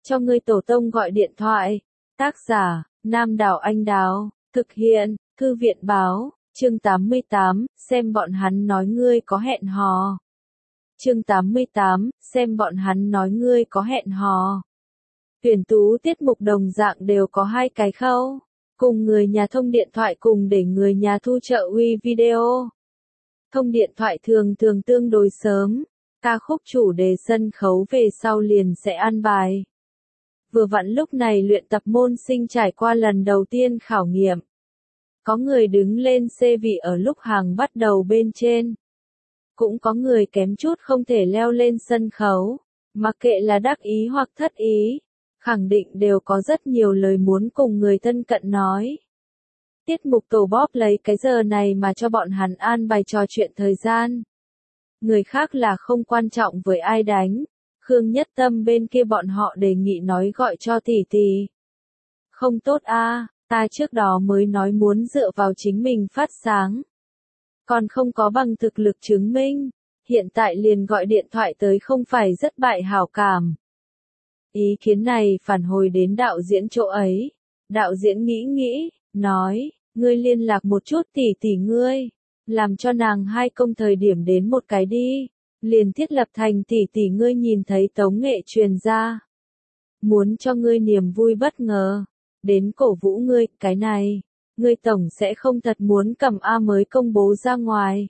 cho ngươi tổ tông gọi điện thoại. Tác giả, Nam Đào Anh Đào, thực hiện, Thư viện Báo, chương 88, xem bọn hắn nói ngươi có hẹn hò. Chương 88, xem bọn hắn nói ngươi có hẹn hò. Tuyển tú tiết mục đồng dạng đều có hai cái khâu, cùng người nhà thông điện thoại cùng để người nhà thu trợ uy video. Thông điện thoại thường tương đối sớm, ca khúc chủ đề sân khấu về sau liền sẽ an bài. Vừa vặn lúc này luyện tập môn sinh trải qua lần đầu tiên khảo nghiệm. Có người đứng lên xê vị ở lúc hàng bắt đầu bên trên. Cũng có người kém chút không thể leo lên sân khấu, mặc kệ là đắc ý hoặc thất ý, khẳng định đều có rất nhiều lời muốn cùng người thân cận nói. Tiết mục tổ bóp lấy cái giờ này mà cho bọn hắn an bài trò chuyện thời gian. Người khác là không quan trọng với ai đánh. Khương Nhất Tâm bên kia bọn họ đề nghị nói gọi cho tỷ tỷ. Không tốt a, ta trước đó mới nói muốn dựa vào chính mình phát sáng. Còn không có bằng thực lực chứng minh, hiện tại liền gọi điện thoại tới không phải rất bại hảo cảm. Ý kiến này phản hồi đến đạo diễn chỗ ấy. Đạo diễn nghĩ, nói, ngươi liên lạc một chút tỷ tỷ ngươi, làm cho nàng hai công thời điểm đến một cái đi. Liền thiết lập thành tỷ tỷ ngươi nhìn thấy tống nghệ truyền ra. Muốn cho ngươi niềm vui bất ngờ. Đến cổ vũ ngươi, cái này. Ngươi tổng sẽ không thật muốn cầm A mới công bố ra ngoài.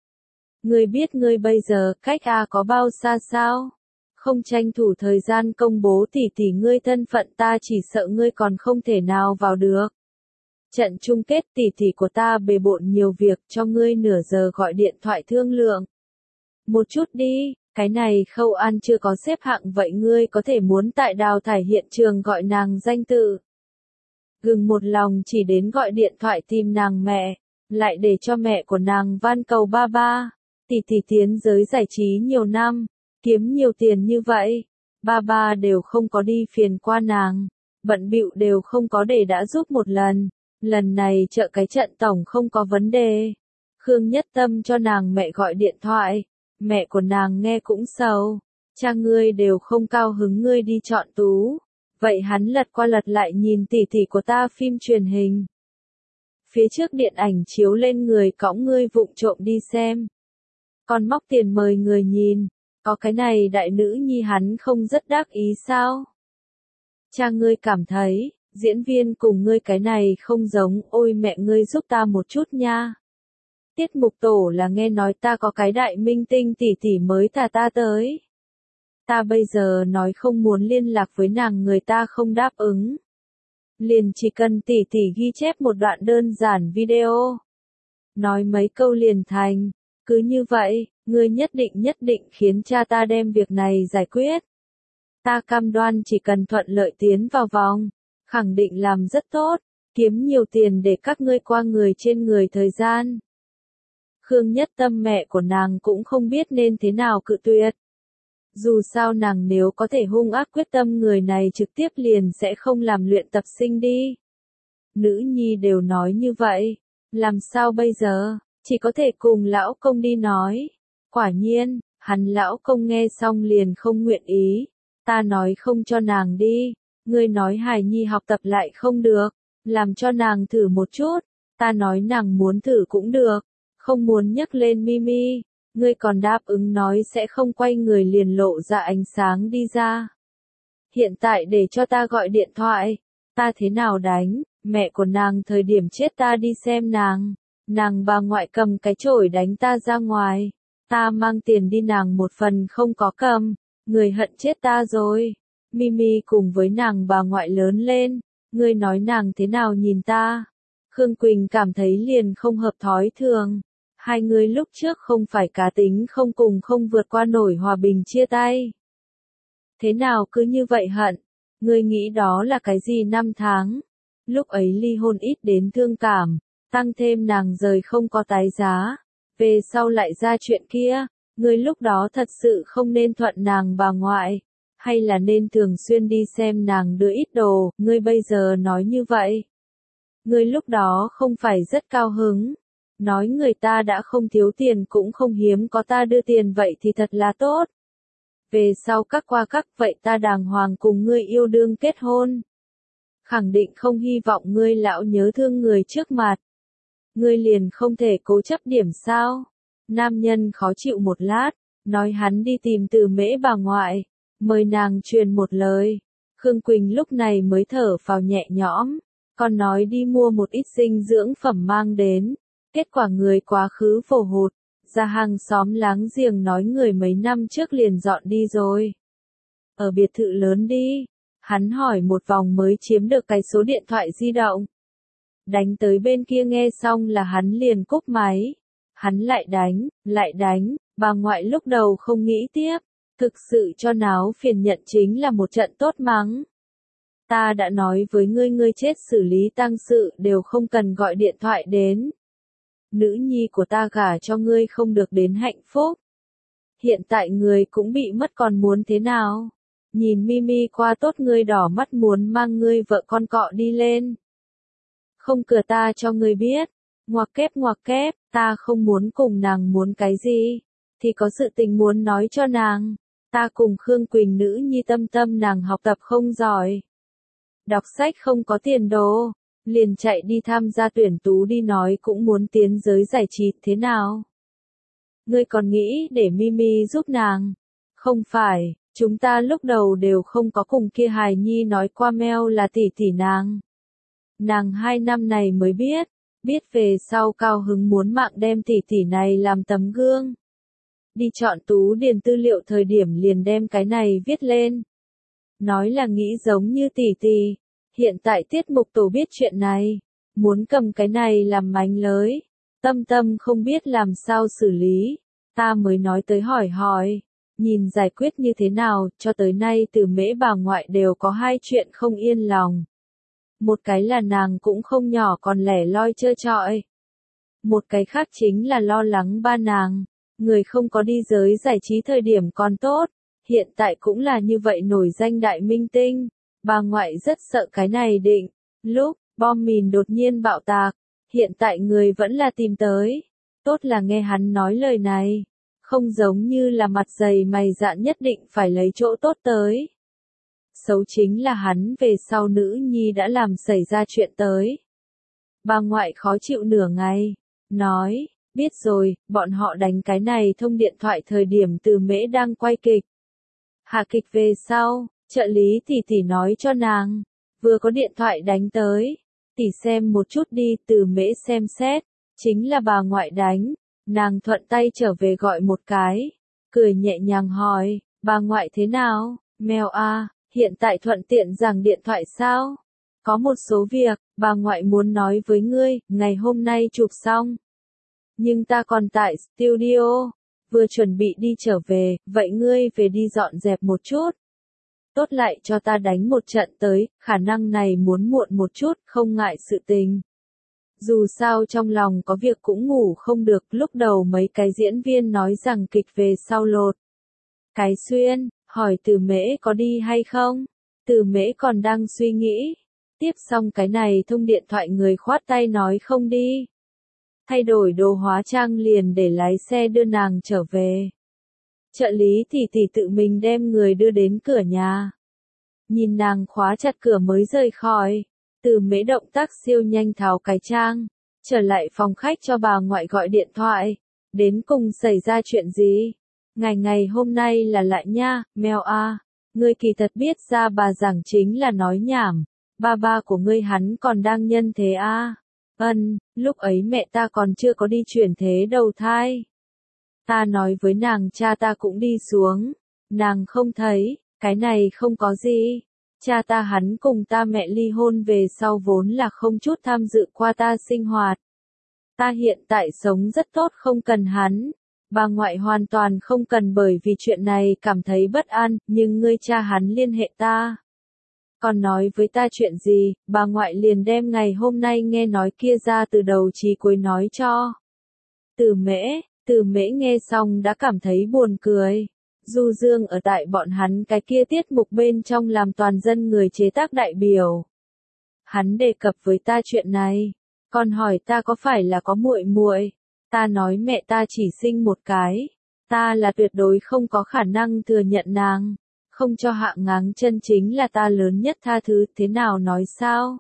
Ngươi biết ngươi bây giờ cách A có bao xa sao? Không tranh thủ thời gian công bố tỷ tỷ ngươi thân phận ta chỉ sợ ngươi còn không thể nào vào được. Trận chung kết tỷ tỷ của ta bề bộn nhiều việc cho ngươi nửa giờ gọi điện thoại thương lượng. Một chút đi, cái này Khâu An chưa có xếp hạng vậy ngươi có thể muốn tại đào thải hiện trường gọi nàng danh tự. Gừng một lòng chỉ đến gọi điện thoại tìm nàng mẹ, lại để cho mẹ của nàng van cầu ba ba. Tỷ tỷ tiến giới giải trí nhiều năm, kiếm nhiều tiền như vậy, ba ba đều không có đi phiền qua nàng, bận bịu đều không có để đã giúp một lần này trợ cái trận tổng không có vấn đề. Khương Nhất Tâm cho nàng mẹ gọi điện thoại. Mẹ của nàng nghe cũng sầu, cha ngươi đều không cao hứng ngươi đi chọn tú, vậy hắn lật qua lật lại nhìn tỷ tỷ của ta phim truyền hình. Phía trước điện ảnh chiếu lên người cõng ngươi vụng trộm đi xem. Còn móc tiền mời người nhìn, có cái này đại nữ nhi hắn không rất đắc ý sao? Cha ngươi cảm thấy, diễn viên cùng ngươi cái này không giống, ôi mẹ ngươi giúp ta một chút nha. Tiết mục tổ là nghe nói ta có cái đại minh tinh tỷ tỷ mới thả ta tới. Ta bây giờ nói không muốn liên lạc với nàng người ta không đáp ứng. Liền chỉ cần tỷ tỷ ghi chép một đoạn đơn giản video. Nói mấy câu liền thành. Cứ như vậy, ngươi nhất định khiến cha ta đem việc này giải quyết. Ta cam đoan chỉ cần thuận lợi tiến vào vòng. Khẳng định làm rất tốt. Kiếm nhiều tiền để các ngươi qua người trên người thời gian. Khương Nhất Tâm mẹ của nàng cũng không biết nên thế nào cự tuyệt. Dù sao nàng nếu có thể hung ác quyết tâm người này trực tiếp liền sẽ không làm luyện tập sinh đi. Nữ nhi đều nói như vậy, làm sao bây giờ, chỉ có thể cùng lão công đi nói. Quả nhiên, hắn lão công nghe xong liền không nguyện ý. Ta nói không cho nàng đi, ngươi nói hài nhi học tập lại không được, làm cho nàng thử một chút, ta nói nàng muốn thử cũng được. Không muốn nhắc lên Mimi, ngươi còn đáp ứng nói sẽ không quay người liền lộ ra ánh sáng đi ra. Hiện tại để cho ta gọi điện thoại, ta thế nào đánh, mẹ của nàng thời điểm chết ta đi xem nàng bà ngoại cầm cái chổi đánh ta ra ngoài, ta mang tiền đi nàng một phần không có cầm, người hận chết ta rồi. Mimi cùng với nàng bà ngoại lớn lên, ngươi nói nàng thế nào nhìn ta. Khương Quỳnh cảm thấy liền không hợp thói thường. Hai người lúc trước không phải cá tính không vượt qua nổi hòa bình chia tay. Thế nào cứ như vậy hận? Ngươi nghĩ đó là cái gì năm tháng? Lúc ấy ly hôn ít đến thương cảm, tăng thêm nàng rời không có tái giá. Về sau lại ra chuyện kia, ngươi lúc đó thật sự không nên thuận nàng bà ngoại. Hay là nên thường xuyên đi xem nàng đưa ít đồ, ngươi bây giờ nói như vậy. Ngươi lúc đó không phải rất cao hứng. Nói người ta đã không thiếu tiền cũng không hiếm có ta đưa tiền vậy thì thật là tốt. Về sau các qua các vậy ta đàng hoàng cùng ngươi yêu đương kết hôn. Khẳng định không hy vọng ngươi lão nhớ thương người trước mặt. Ngươi liền không thể cố chấp điểm sao? Nam nhân khó chịu một lát, nói hắn đi tìm Từ Mễ bà ngoại, mời nàng truyền một lời. Khương Quỳnh lúc này mới thở phào nhẹ nhõm, còn nói đi mua một ít dinh dưỡng phẩm mang đến. Kết quả người quá khứ phổ hụt, ra hàng xóm láng giềng nói người mấy năm trước liền dọn đi rồi. Ở biệt thự lớn đi, hắn hỏi một vòng mới chiếm được cái số điện thoại di động. Đánh tới bên kia nghe xong là hắn liền cúp máy. Hắn lại đánh, bà ngoại lúc đầu không nghĩ tiếp, thực sự cho náo phiền nhận chính là một trận tốt mắng. Ta đã nói với ngươi ngươi chết xử lý tang sự đều không cần gọi điện thoại đến. Nữ nhi của ta gả cho ngươi không được đến hạnh phúc. Hiện tại ngươi cũng bị mất còn muốn thế nào? Nhìn Mimi qua tốt ngươi đỏ mắt muốn mang ngươi vợ con cọ đi lên. Không cửa ta cho ngươi biết. Ngoặc kép, ta không muốn cùng nàng muốn cái gì. Thì có sự tình muốn nói cho nàng. Ta cùng Khương Quỳnh nữ nhi tâm nàng học tập không giỏi. Đọc sách không có tiền đồ. Liền chạy đi tham gia tuyển tú đi nói cũng muốn tiến giới giải trí thế nào. Ngươi còn nghĩ để Mimi giúp nàng. Không phải, chúng ta lúc đầu đều không có cùng kia hài nhi nói qua Mel là tỷ tỷ nàng. Nàng 2 năm này mới biết về sau cao hứng muốn mạng đem tỷ tỷ này làm tấm gương. Đi chọn tú điền tư liệu thời điểm liền đem cái này viết lên. Nói là nghĩ giống như tỷ tỷ. Hiện tại tiết mục tổ biết chuyện này. Muốn cầm cái này làm mánh lới. Tâm không biết làm sao xử lý. Ta mới nói tới hỏi. Nhìn giải quyết như thế nào, cho tới nay Từ Mễ bà ngoại đều có 2 chuyện không yên lòng. Một cái là nàng cũng không nhỏ còn lẻ loi trơ trọi. Một cái khác chính là lo lắng ba nàng. Người không có đi giới giải trí thời điểm còn tốt. Hiện tại cũng là như vậy nổi danh đại minh tinh. Bà ngoại rất sợ cái này định. Lúc, bom mìn đột nhiên bạo tạc. Hiện tại người vẫn là tìm tới. Tốt là nghe hắn nói lời này. Không giống như là mặt dày mày dạn nhất định phải lấy chỗ tốt tới. Xấu chính là hắn về sau nữ nhi đã làm xảy ra chuyện tới. Bà ngoại khó chịu nửa ngày. Nói, biết rồi, bọn họ đánh cái này thông điện thoại thời điểm Từ Mễ đang quay kịch. Hạ kịch về sau, trợ lý tỷ nói cho nàng. Vừa có điện thoại đánh tới. Tỷ xem một chút đi, Từ Mễ xem xét. Chính là bà ngoại đánh. Nàng thuận tay trở về gọi một cái. Cười nhẹ nhàng hỏi, bà ngoại thế nào? Mèo à, hiện tại thuận tiện giảng điện thoại sao? Có một số việc, bà ngoại muốn nói với ngươi, ngày hôm nay chụp xong. Nhưng ta còn tại studio, vừa chuẩn bị đi trở về, vậy ngươi về đi dọn dẹp một chút. Tốt lại cho ta đánh một trận tới, khả năng này muốn muộn một chút, không ngại sự tình. Dù sao trong lòng có việc cũng ngủ không được, lúc đầu mấy cái diễn viên nói rằng kịch về sau lột. Cái Xuyên, hỏi Từ Mễ có đi hay không? Từ Mễ còn đang suy nghĩ. Tiếp xong cái này thông điện thoại người khoát tay nói không đi. Thay đổi đồ hóa trang liền để lái xe đưa nàng trở về. Trợ lý tỷ tự mình đem người đưa đến cửa nhà. Nhìn nàng khóa chặt cửa mới rời khỏi. Từ Mễ động tác siêu nhanh tháo cái trang. Trở lại phòng khách cho bà ngoại gọi điện thoại. Đến cùng xảy ra chuyện gì? Ngày hôm nay là lại nha, Mèo à. Ngươi kỳ thật biết ra bà giảng chính là nói nhảm. Ba của ngươi hắn còn đang nhân thế à. Lúc ấy mẹ ta còn chưa có đi chuyển thế đầu thai. Ta nói với nàng cha ta cũng đi xuống. Nàng không thấy, cái này không có gì. Cha ta hắn cùng ta mẹ ly hôn về sau vốn là không chút tham dự qua ta sinh hoạt. Ta hiện tại sống rất tốt không cần hắn. Bà ngoại hoàn toàn không cần bởi vì chuyện này cảm thấy bất an, nhưng ngươi cha hắn liên hệ ta. Còn nói với ta chuyện gì, bà ngoại liền đem ngày hôm nay nghe nói kia ra từ đầu chí cuối nói cho. Từ Mễ nghe xong đã cảm thấy buồn cười. Du Dương ở tại bọn hắn cái kia tiết mục bên trong làm toàn dân người chế tác đại biểu. Hắn đề cập với ta chuyện này, còn hỏi ta có phải là có muội muội. Ta nói mẹ ta chỉ sinh một cái. Ta là tuyệt đối không có khả năng thừa nhận nàng. Không cho hạ ngáng chân chính là ta lớn nhất tha thứ, thế nào nói sao?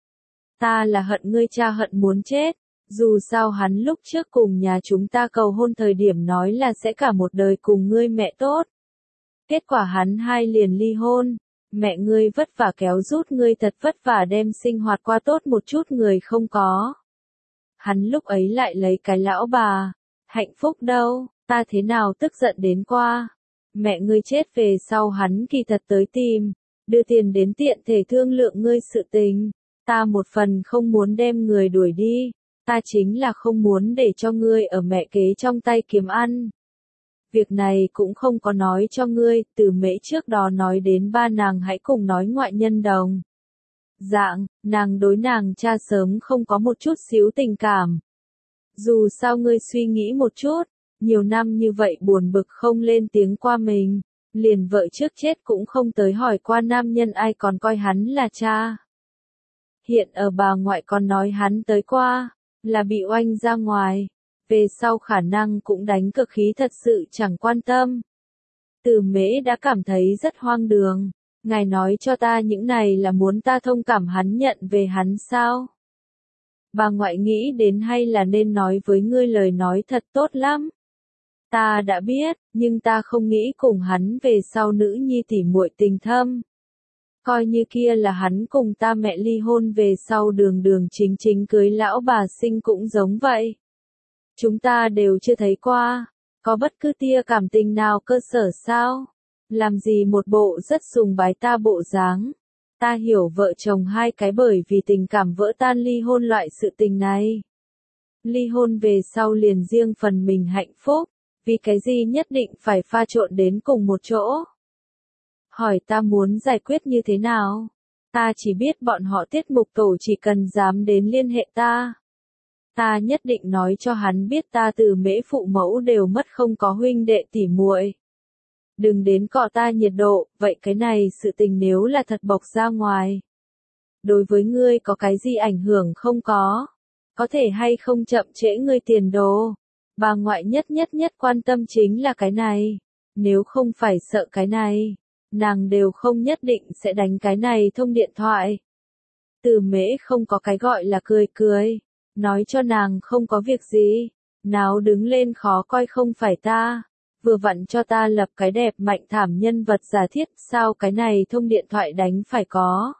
Ta là hận ngươi cha hận muốn chết. Dù sao hắn lúc trước cùng nhà chúng ta cầu hôn thời điểm nói là sẽ cả một đời cùng ngươi mẹ tốt. Kết quả hắn hai liền ly hôn. Mẹ ngươi vất vả kéo rút ngươi thật vất vả đem sinh hoạt qua tốt một chút người không có. Hắn lúc ấy lại lấy cái lão bà. Hạnh phúc đâu, ta thế nào tức giận đến qua. Mẹ ngươi chết về sau hắn kỳ thật tới tìm. Đưa tiền đến tiện thể thương lượng ngươi sự tình. Ta một phần không muốn đem người đuổi đi. Ta chính là không muốn để cho ngươi ở mẹ kế trong tay kiếm ăn. Việc này cũng không có nói cho ngươi, từ mễ trước đó nói đến ba nàng hãy cùng nói ngoại nhân đồng. Dạng, nàng đối nàng cha sớm không có một chút xíu tình cảm. Dù sao ngươi suy nghĩ một chút, nhiều năm như vậy buồn bực không lên tiếng qua mình, liền vợ trước chết cũng không tới hỏi qua nam nhân ai còn coi hắn là cha. Hiện ở bà ngoại còn nói hắn tới qua, là bị oanh ra ngoài, về sau khả năng cũng đánh cực khí thật sự chẳng quan tâm. Từ mễ đã cảm thấy rất hoang đường, ngài nói cho ta những này là muốn ta thông cảm hắn nhận về hắn sao? Bà ngoại nghĩ đến hay là nên nói với ngươi lời nói thật tốt lắm. Ta đã biết, nhưng ta không nghĩ cùng hắn về sau nữ nhi tỉ muội tình thâm. Coi như kia là hắn cùng ta mẹ ly hôn về sau đường đường chính chính cưới lão bà sinh cũng giống vậy. Chúng ta đều chưa thấy qua, có bất cứ tia cảm tình nào cơ sở sao? Làm gì một bộ rất sùng bái ta bộ dáng. Ta hiểu vợ chồng hai cái bởi vì tình cảm vỡ tan ly hôn loại sự tình này. Ly hôn về sau liền riêng phần mình hạnh phúc, vì cái gì nhất định phải pha trộn đến cùng một chỗ. Hỏi ta muốn giải quyết như thế nào? Ta chỉ biết bọn họ tiết mục tổ chỉ cần dám đến liên hệ ta. Ta nhất định nói cho hắn biết ta từ mễ phụ mẫu đều mất không có huynh đệ tỉ muội. Đừng đến cọ ta nhiệt độ, vậy cái này sự tình nếu là thật bộc ra ngoài. Đối với ngươi có cái gì ảnh hưởng không có? Có thể hay không chậm trễ ngươi tiền đồ? Bà ngoại nhất quan tâm chính là cái này. Nếu không phải sợ cái này, nàng đều không nhất định sẽ đánh cái này thông điện thoại. Từ mễ không có cái gọi là cười. Nói cho nàng không có việc gì. Nào đứng lên khó coi không phải ta. Vừa vặn cho ta lập cái đẹp mạnh thảm nhân vật giả thiết, sao cái này thông điện thoại đánh phải có.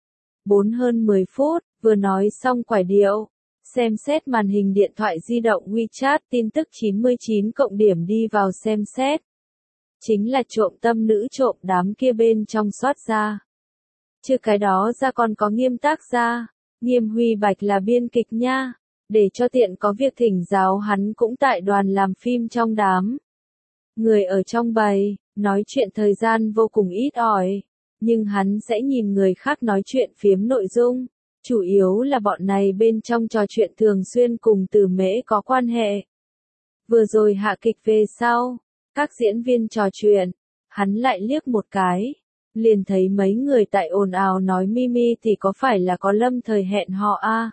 4 hơn 10 phút, vừa nói xong quải điệu. Xem xét màn hình điện thoại di động WeChat tin tức 99 cộng điểm đi vào xem xét. Chính là trộm tâm nữ trộm đám kia bên trong soát ra. Chứ cái đó ra còn có Nghiêm tác gia. Nghiêm Huy Bạch là biên kịch nha. Để cho tiện có việc thỉnh giáo hắn cũng tại đoàn làm phim trong đám. Người ở trong bầy, nói chuyện thời gian vô cùng ít ỏi. Nhưng hắn sẽ nhìn người khác nói chuyện phiếm nội dung. Chủ yếu là bọn này bên trong trò chuyện thường xuyên cùng từ mễ có quan hệ. Vừa rồi hạ kịch về sau, các diễn viên trò chuyện, hắn lại liếc một cái. Liền thấy mấy người tại ồn ào nói Mimi thì có phải là có lâm thời hẹn hò a?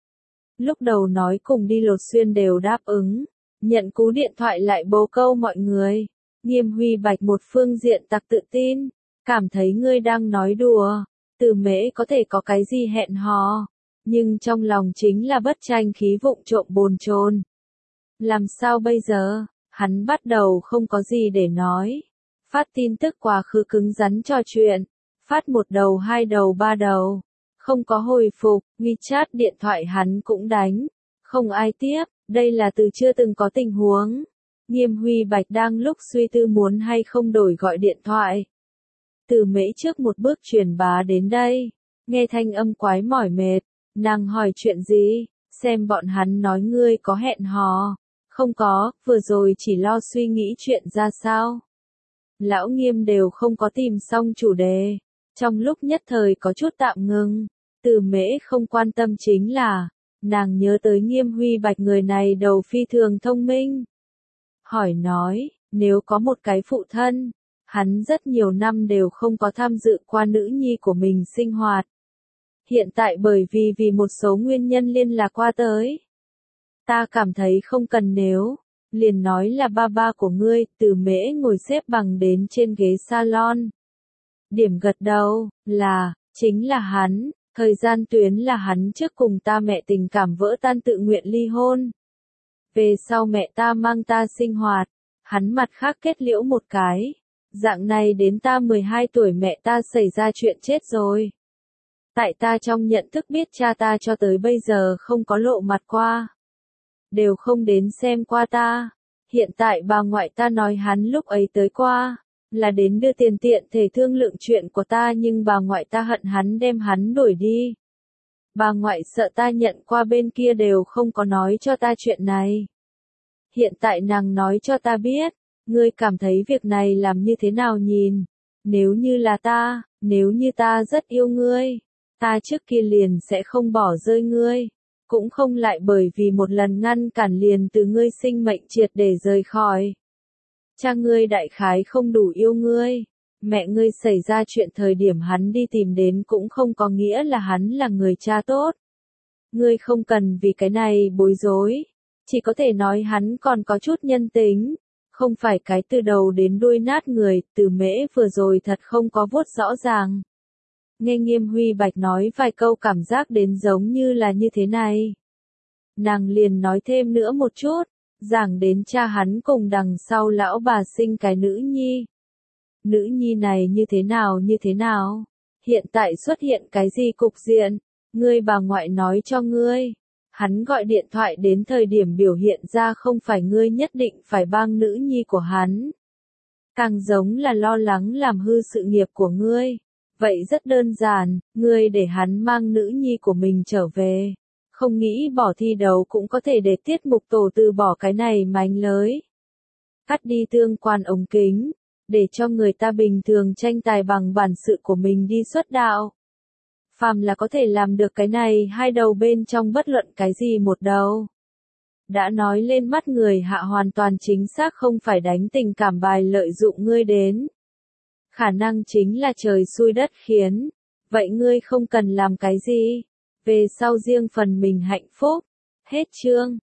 Lúc đầu nói cùng đi Lột Xuyên đều đáp ứng. Nhận cú điện thoại lại bố câu mọi người. Nghiêm Huy Bạch một phương diện tặc tự tin. Cảm thấy ngươi đang nói đùa. Từ mễ có thể có cái gì hẹn hò. Nhưng trong lòng chính là bất tranh khí vụng trộm bồn chồn. Làm sao bây giờ? Hắn bắt đầu không có gì để nói. Phát tin tức quá khứ cứng rắn trò chuyện. Phát một đầu hai đầu ba đầu. Không có hồi phục, WeChat điện thoại hắn cũng đánh. Không ai tiếp, đây là từ chưa từng có tình huống. Nghiêm Huy Bạch đang lúc suy tư muốn hay không đổi gọi điện thoại. Từ mễ trước một bước truyền bá đến đây. Nghe thanh âm quái mỏi mệt. Nàng hỏi chuyện gì? Xem bọn hắn nói ngươi có hẹn hò. Không có, vừa rồi chỉ lo suy nghĩ chuyện ra sao. Lão Nghiêm đều không có tìm xong chủ đề. Trong lúc nhất thời có chút tạm ngưng. Từ mễ không quan tâm chính là, nàng nhớ tới Nghiêm Huy Bạch người này đầu phi thường thông minh. Hỏi nói, nếu có một cái phụ thân, hắn rất nhiều năm đều không có tham dự qua nữ nhi của mình sinh hoạt. Hiện tại bởi vì một số nguyên nhân liên lạc qua tới. Ta cảm thấy không cần nếu, liền nói là ba ba của ngươi. Từ Mễ ngồi xếp bằng đến trên ghế salon. Điểm gật đầu, chính là hắn, thời gian tuyến là hắn trước cùng ta mẹ tình cảm vỡ tan tự nguyện ly hôn. Về sau mẹ ta mang ta sinh hoạt, hắn mặt khác kết liễu một cái. Dạng này đến ta 12 tuổi mẹ ta xảy ra chuyện chết rồi. Tại ta trong nhận thức biết cha ta cho tới bây giờ không có lộ mặt qua. Đều không đến xem qua ta. Hiện tại bà ngoại ta nói hắn lúc ấy tới qua, là đến đưa tiền tiện thể thương lượng chuyện của ta nhưng bà ngoại ta hận hắn đem hắn đuổi đi. Bà ngoại sợ ta nhận qua bên kia đều không có nói cho ta chuyện này. Hiện tại nàng nói cho ta biết, ngươi cảm thấy việc này làm như thế nào nhìn? Nếu như là ta, nếu như ta rất yêu ngươi, ta trước kia liền sẽ không bỏ rơi ngươi, cũng không lại bởi vì một lần ngăn cản liền từ ngươi sinh mệnh triệt để rời khỏi. Cha ngươi đại khái không đủ yêu ngươi, mẹ ngươi xảy ra chuyện thời điểm hắn đi tìm đến cũng không có nghĩa là hắn là người cha tốt. Ngươi không cần vì cái này bối rối, chỉ có thể nói hắn còn có chút nhân tính, không phải cái từ đầu đến đuôi nát người. Từ Mễ vừa rồi thật không có vuốt rõ ràng. Nghe Nghiêm Huy Bạch nói vài câu cảm giác đến giống như là như thế này. Nàng liền nói thêm nữa một chút, giảng đến cha hắn cùng đằng sau lão bà sinh cái nữ nhi. Nữ nhi này như thế nào? Hiện tại xuất hiện cái gì cục diện? Ngươi bà ngoại nói cho ngươi. Hắn gọi điện thoại đến thời điểm biểu hiện ra không phải ngươi nhất định phải bang nữ nhi của hắn. Càng giống là lo lắng làm hư sự nghiệp của ngươi. Vậy rất đơn giản, ngươi để hắn mang nữ nhi của mình trở về. Không nghĩ bỏ thi đấu cũng có thể để tiết mục tổ từ bỏ cái này mánh lới. Cắt đi tương quan ống kính, để cho người ta bình thường tranh tài bằng bản sự của mình đi xuất đạo. Phàm là có thể làm được cái này hai đầu bên trong bất luận cái gì một đầu. Đã nói lên mắt người hạ hoàn toàn chính xác không phải đánh tình cảm bài lợi dụng ngươi đến. Khả năng chính là trời xui đất khiến. Vậy ngươi không cần làm cái gì. Về sau riêng phần mình hạnh phúc. Hết chương.